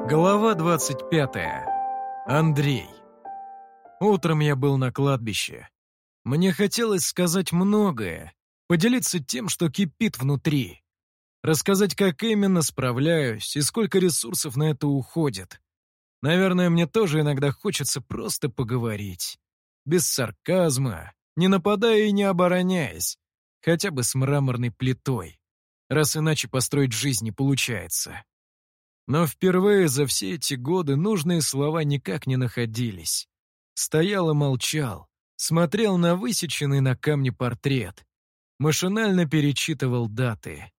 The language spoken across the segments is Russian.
Глава 25. Андрей. Утром я был на кладбище. Мне хотелось сказать многое, поделиться тем, что кипит внутри. Рассказать, как именно справляюсь и сколько ресурсов на это уходит. Наверное, мне тоже иногда хочется просто поговорить. Без сарказма, не нападая и не обороняясь. Хотя бы с мраморной плитой. Раз иначе построить жизнь не получается. Но впервые за все эти годы нужные слова никак не находились. Стоял и молчал, смотрел на высеченный на камне портрет. Машинально перечитывал даты.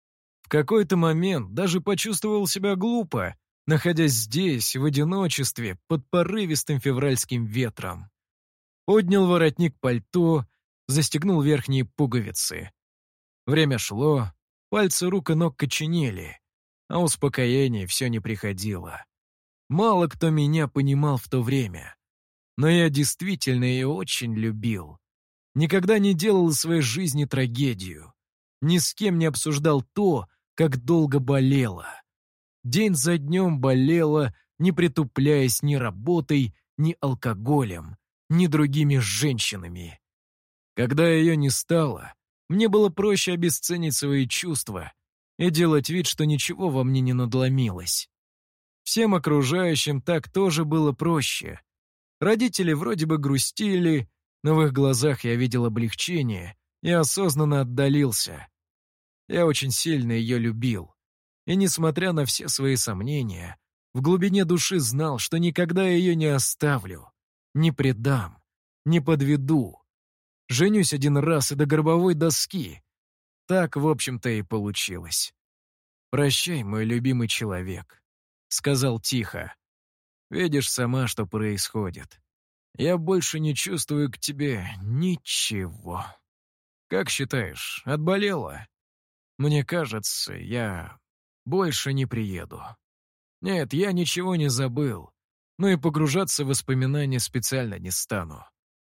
В какой-то момент даже почувствовал себя глупо, находясь здесь, в одиночестве, под порывистым февральским ветром. Поднял воротник пальто, застегнул верхние пуговицы. Время шло, пальцы рук и ног коченели, а успокоение все не приходило. Мало кто меня понимал в то время. Но я действительно ее очень любил. Никогда не делал из своей жизни трагедию. Ни с кем не обсуждал то, как долго болела. День за днем болела, не притупляясь ни работой, ни алкоголем, ни другими женщинами. Когда ее не стало, мне было проще обесценить свои чувства и делать вид, что ничего во мне не надломилось. Всем окружающим так тоже было проще. Родители вроде бы грустили, но в их глазах я видел облегчение и осознанно отдалился. Я очень сильно ее любил. И, несмотря на все свои сомнения, в глубине души знал, что никогда ее не оставлю, не предам, не подведу. Женюсь один раз и до гробовой доски. Так, в общем-то, и получилось. «Прощай, мой любимый человек», — сказал тихо. «Видишь сама, что происходит. Я больше не чувствую к тебе ничего. Как считаешь, отболела? Мне кажется, я больше не приеду. Нет, я ничего не забыл, но и погружаться в воспоминания специально не стану.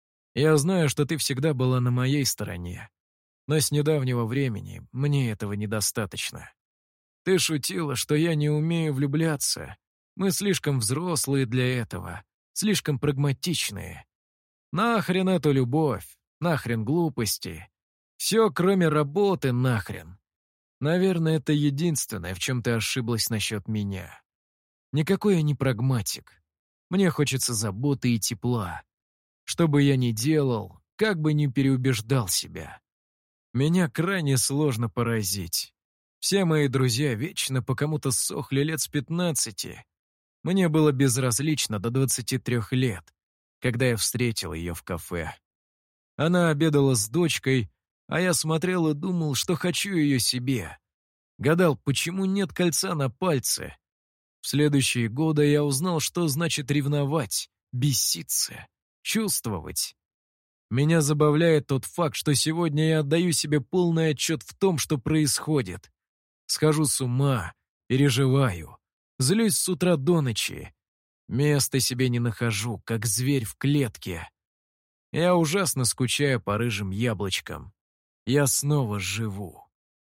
Я знаю, что ты всегда была на моей стороне, но с недавнего времени мне этого недостаточно. Ты шутила, что я не умею влюбляться. Мы слишком взрослые для этого, слишком прагматичные. Нахрен эту любовь, нахрен глупости. Все, кроме работы, нахрен. Наверное, это единственное, в чем ты ошиблась насчет меня. Никакой я не прагматик. Мне хочется заботы и тепла. Что бы я ни делал, как бы ни переубеждал себя. Меня крайне сложно поразить. Все мои друзья вечно по кому-то сохли лет с 15. Мне было безразлично до 23 лет, когда я встретил ее в кафе. Она обедала с дочкой, а я смотрел и думал, что хочу ее себе. Гадал, почему нет кольца на пальце. В следующие годы я узнал, что значит ревновать, беситься, чувствовать. Меня забавляет тот факт, что сегодня я отдаю себе полный отчет в том, что происходит. Схожу с ума, переживаю, злюсь с утра до ночи. Места себе не нахожу, как зверь в клетке. Я ужасно скучаю по рыжим яблочкам. Я снова живу.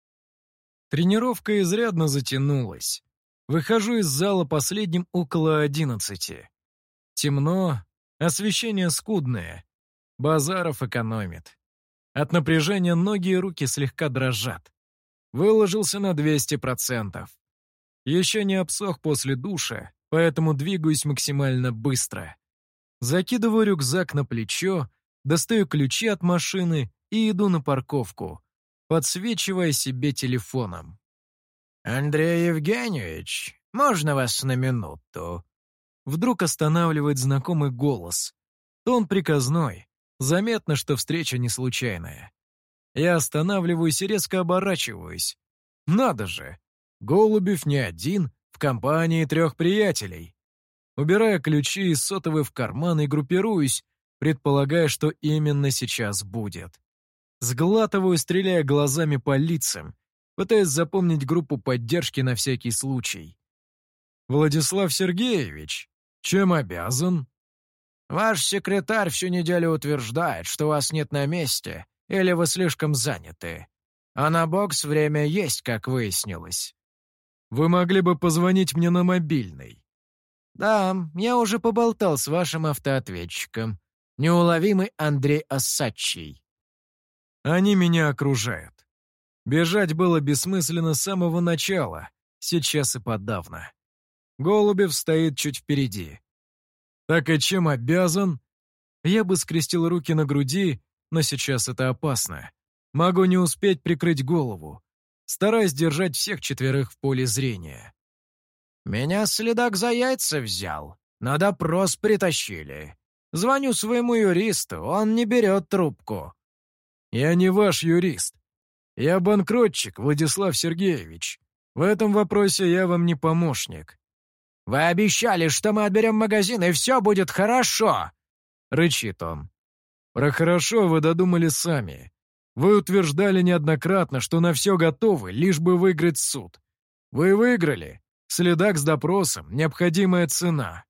Тренировка изрядно затянулась. Выхожу из зала последним около 11. Темно, освещение скудное. Базаров экономит. От напряжения ноги и руки слегка дрожат. Выложился на 200%. Еще не обсох после душа, поэтому двигаюсь максимально быстро. Закидываю рюкзак на плечо, достаю ключи от машины и иду на парковку, подсвечивая себе телефоном. «Андрей Евгеньевич, можно вас на минуту?» Вдруг останавливает знакомый голос. Тон приказной. Заметно, что встреча не случайная. Я останавливаюсь и резко оборачиваюсь. Надо же! Голубев не один, в компании 3 приятелей. Убираю ключи и сотовый в карман и группируюсь, предполагая, что именно сейчас будет. Сглатываю, стреляя глазами по лицам, пытаясь запомнить группу поддержки на всякий случай. «Владислав Сергеевич, чем обязан?» «Ваш секретарь всю неделю утверждает, что вас нет на месте, или вы слишком заняты. А на бокс время есть, как выяснилось». «Вы могли бы позвонить мне на мобильный. Да, я уже поболтал с вашим автоответчиком. Неуловимый Андрей Осадчий. Они меня окружают. Бежать было бессмысленно с самого начала, сейчас и подавно. Голубев стоит чуть впереди. Так и чем обязан? Я бы скрестил руки на груди, но сейчас это опасно. Могу не успеть прикрыть голову. Стараюсь держать всех четверых в поле зрения. Меня следак за яйца взял. На допрос притащили. Звоню своему юристу, он не берет трубку. Я не ваш юрист. Я банкротчик, Владислав Сергеевич. В этом вопросе я вам не помощник. Вы обещали, что мы отберем магазин, и все будет хорошо, рычит он. Про хорошо вы додумали сами. Вы утверждали неоднократно, что на все готовы, лишь бы выиграть суд. Вы выиграли. Следак с допросом, необходимая цена.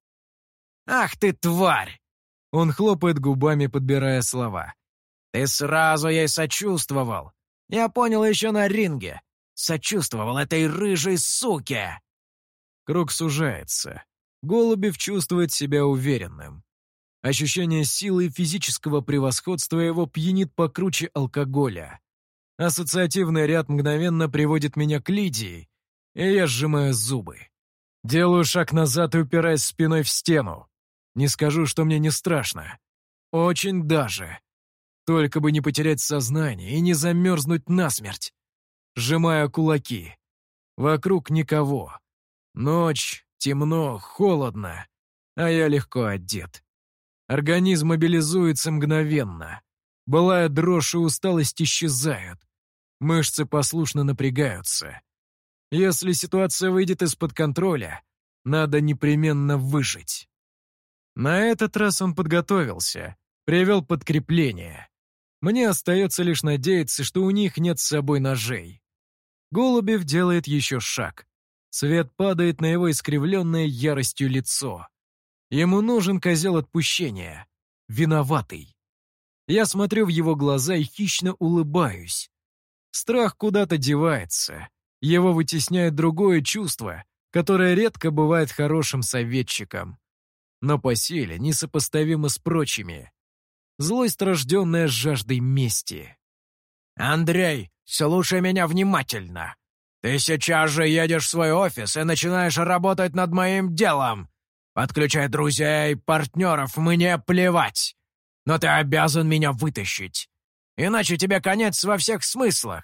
Ах ты, тварь! Он хлопает губами, подбирая слова. Ты сразу ей сочувствовал. Я понял еще на ринге. Сочувствовал этой рыжей суке. Круг сужается. Голубев чувствует себя уверенным. Ощущение силы и физического превосходства его пьянит покруче алкоголя. Ассоциативный ряд мгновенно приводит меня к Лидии, и я сжимаю зубы. Делаю шаг назад и упираюсь спиной в стену. Не скажу, что мне не страшно. Очень даже. Только бы не потерять сознание и не замерзнуть насмерть. Сжимаю кулаки. Вокруг никого. Ночь, темно, холодно, а я легко одет. Организм мобилизуется мгновенно. Былая дрожь и усталость исчезают. Мышцы послушно напрягаются. Если ситуация выйдет из-под контроля, надо непременно выжить. На этот раз он подготовился, привел подкрепление. Мне остается лишь надеяться, что у них нет с собой ножей. Голубев делает еще шаг. Свет падает на его искривленное яростью лицо. Ему нужен козел отпущения. Виноватый. Я смотрю в его глаза и хищно улыбаюсь. Страх куда-то девается. Его вытесняет другое чувство, которое редко бывает хорошим советчиком. Но по силе несопоставимо с прочими. Злость, рожденная жаждой мести. «Андрей, слушай меня внимательно. Ты сейчас же едешь в свой офис и начинаешь работать над моим делом. Подключай друзей, партнеров, мне плевать. Но ты обязан меня вытащить. Иначе тебе конец во всех смыслах».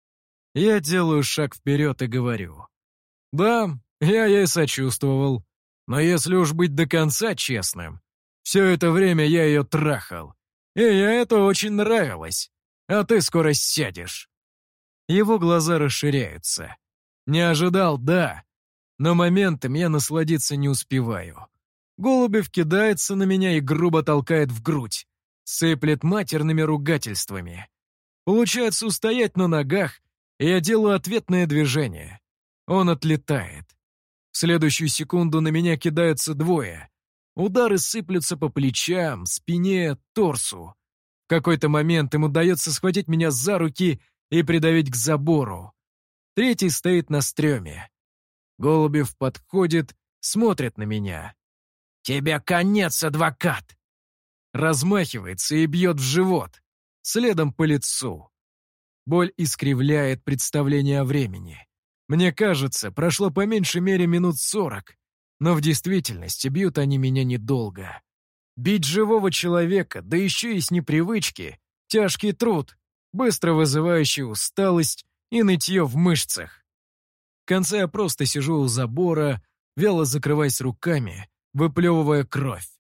Я делаю шаг вперед и говорю. «Да, я ей сочувствовал. Но если уж быть до конца честным, все это время я ее трахал. И ей это очень нравилось. А ты скоро сядешь». Его глаза расширяются. Не ожидал, да. Но моментом я насладиться не успеваю. Голубев кидается на меня и грубо толкает в грудь. Сыплет матерными ругательствами. Получается устоять на ногах, и я делаю ответное движение. Он отлетает. В следующую секунду на меня кидаются двое. Удары сыплются по плечам, спине, торсу. В какой-то момент им удается схватить меня за руки и придавить к забору. Третий стоит на стреме. Голубев подходит, смотрит на меня. «Тебе конец, адвокат!» Размахивается и бьет в живот, следом по лицу. Боль искривляет представление о времени. Мне кажется, прошло по меньшей мере минут 40, но в действительности бьют они меня недолго. Бить живого человека, да еще и с непривычки, тяжкий труд, быстро вызывающий усталость и нытье в мышцах. В конце я просто сижу у забора, вяло закрываясь руками, выплевывая кровь.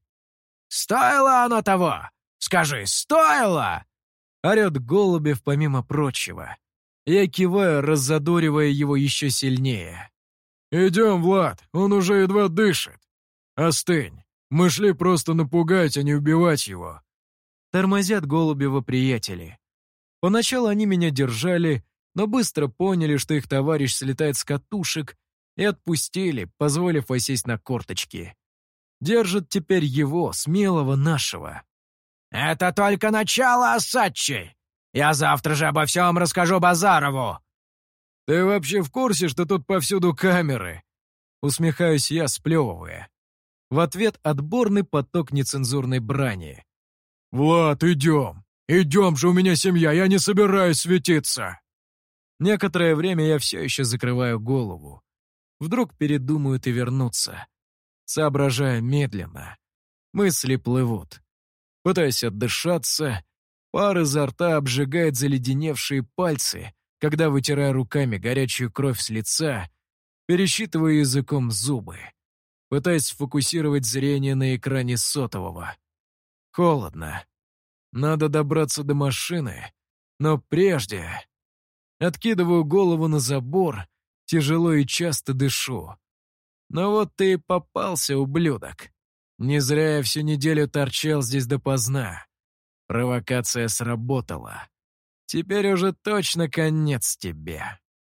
«Стоило оно того? Скажи, стоило?» Орет Голубев помимо прочего. Я киваю, раззадоривая его еще сильнее. «Идем, Влад, он уже едва дышит. Остынь, мы шли просто напугать, а не убивать его». Тормозят Голубева приятели. Поначалу они меня держали, но быстро поняли, что их товарищ слетает с катушек, и отпустили, позволив осесть на корточки. Держат теперь его, смелого нашего. «Это только начало, Осадчий! Я завтра же обо всем расскажу Базарову!» «Ты вообще в курсе, что тут повсюду камеры?» Усмехаюсь я, сплевывая. В ответ отборный поток нецензурной брани. «Влад, идем! Идем же, у меня семья, я не собираюсь светиться!» Некоторое время я все еще закрываю голову. Вдруг передумают и вернутся. Соображая медленно. Мысли плывут. Пытаясь отдышаться, пар изо рта обжигает заледеневшие пальцы, когда, вытирая руками горячую кровь с лица, пересчитываю языком зубы, пытаясь сфокусировать зрение на экране сотового. Холодно. Надо добраться до машины, но прежде... Откидываю голову на забор, тяжело и часто дышу. Но вот ты и попался, ублюдок. Не зря я всю неделю торчал здесь допоздна. Провокация сработала. Теперь уже точно конец тебе.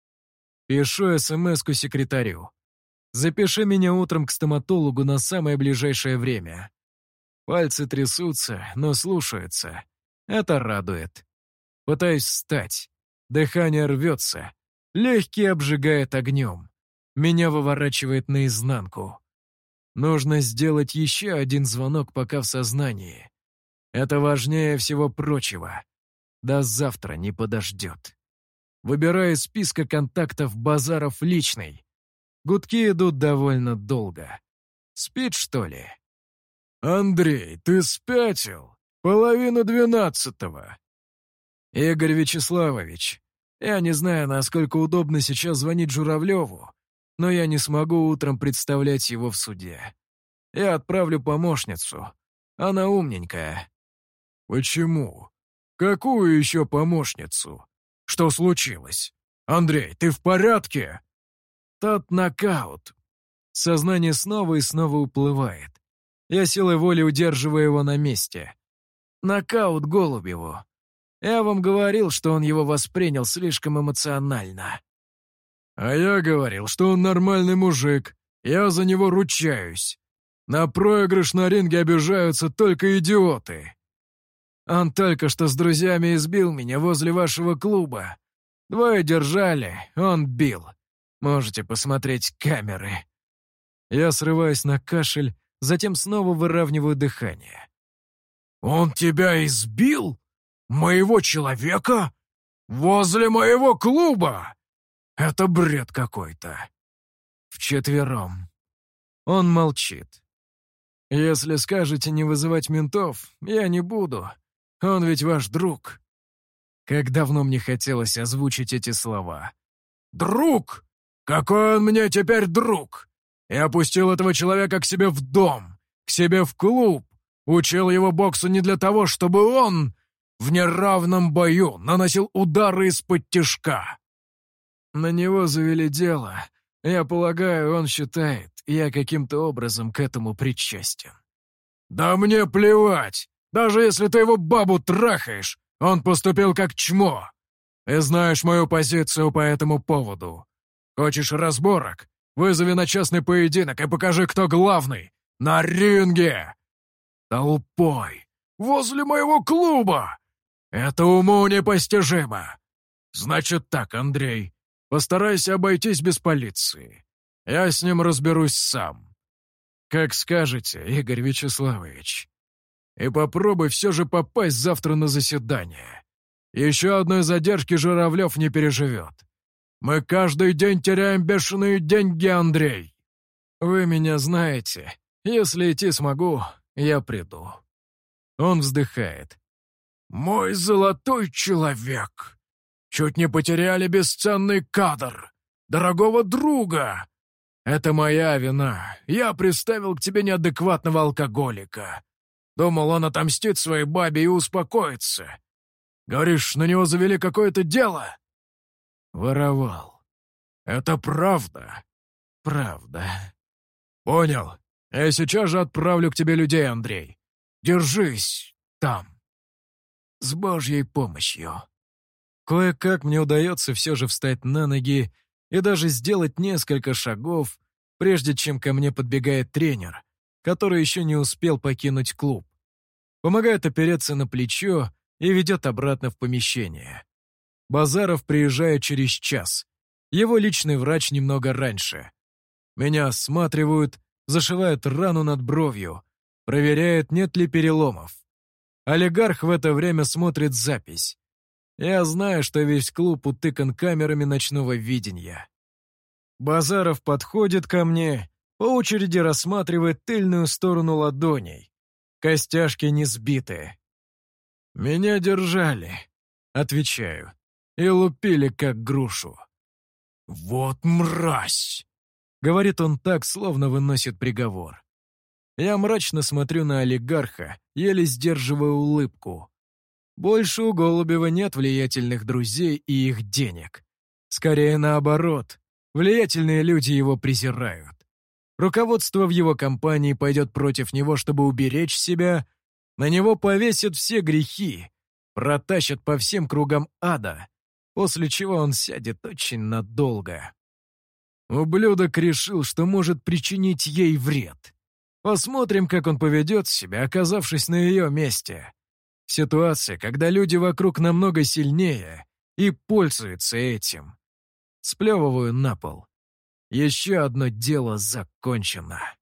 Пишу СМС-ку секретарю. Запиши меня утром к стоматологу на самое ближайшее время. Пальцы трясутся, но слушаются. Это радует. Пытаюсь встать. Дыхание рвется. Легкие обжигает огнем. Меня выворачивает наизнанку. Нужно сделать еще один звонок, пока в сознании. Это важнее всего прочего. До завтра не подождет. Выбираю из списка контактов Базаров личный. Гудки идут довольно долго. Спит, что ли? «Андрей, ты спятил? 11:30. Игорь Вячеславович, я не знаю, насколько удобно сейчас звонить Журавлеву, но я не смогу утром представлять его в суде. Я отправлю помощницу. Она умненькая». «Почему? Какую еще помощницу? Что случилось? Андрей, ты в порядке?» Тот нокаут. Сознание снова и снова уплывает. Я силой воли удерживаю его на месте. Нокаут Голубеву. Я вам говорил, что он его воспринял слишком эмоционально. «А я говорил, что он нормальный мужик. Я за него ручаюсь. На проигрыш на ринге обижаются только идиоты». Он только что с друзьями избил меня возле вашего клуба. Двое держали, он бил. Можете посмотреть камеры. Я срываюсь на кашель, затем снова выравниваю дыхание. «Он тебя избил? Моего человека? Возле моего клуба? Это бред какой-то». Вчетвером. Он молчит. «Если скажете не вызывать ментов, я не буду. Он ведь ваш друг». Как давно мне хотелось озвучить эти слова. «Друг? Какой он мне теперь друг? Я пустил этого человека к себе в дом, к себе в клуб, учил его боксу не для того, чтобы он в неравном бою наносил удары из-под тишка». На него завели дело. Я полагаю, он считает, я каким-то образом к этому причастен. «Да мне плевать! Даже если ты его бабу трахаешь, он поступил как чмо. Ты знаешь мою позицию по этому поводу. Хочешь разборок? Вызови на частный поединок и покажи, кто главный. На ринге! Толпой! Возле моего клуба! Это уму непостижимо. Значит так, Андрей, постарайся обойтись без полиции. Я с ним разберусь сам». «Как скажете, Игорь Вячеславович. И попробуй все же попасть завтра на заседание. Еще одной задержки Журавлев не переживет. Мы каждый день теряем бешеные деньги, Андрей». «Вы меня знаете. Если идти смогу, я приду». Он вздыхает. «Мой золотой человек. Чуть не потеряли бесценный кадр. Дорогого друга. Это моя вина. Я приставил к тебе неадекватного алкоголика. Думал, он отомстит своей бабе и успокоится. Говоришь, на него завели какое-то дело?» «Воровал». «Это правда?» «Правда». «Понял. Я сейчас же отправлю к тебе людей, Андрей. Держись там». С Божьей помощью. Кое-как мне удается все же встать на ноги и даже сделать несколько шагов, прежде чем ко мне подбегает тренер, который еще не успел покинуть клуб. Помогает опереться на плечо и ведет обратно в помещение. Базаров приезжает через час. Его личный врач немного раньше. Меня осматривают, зашивает рану над бровью, проверяет, нет ли переломов. Олигарх в это время смотрит запись. Я знаю, что весь клуб утыкан камерами ночного видения. Базаров подходит ко мне, по очереди рассматривает тыльную сторону ладоней. Костяшки не сбиты. «Меня держали», — отвечаю, — «и лупили, как грушу». «Вот мразь!» — говорит он так, словно выносит приговор. Я мрачно смотрю на олигарха, еле сдерживая улыбку. Больше у Голубева нет влиятельных друзей и их денег. Скорее наоборот, влиятельные люди его презирают. Руководство в его компании пойдет против него, чтобы уберечь себя. На него повесят все грехи, протащат по всем кругам ада, после чего он сядет очень надолго. Ублюдок решил, что может причинить ей вред. Посмотрим, как он поведет себя, оказавшись на ее месте. Ситуация, когда люди вокруг намного сильнее и пользуются этим. Сплевываю на пол. Еще одно дело закончено.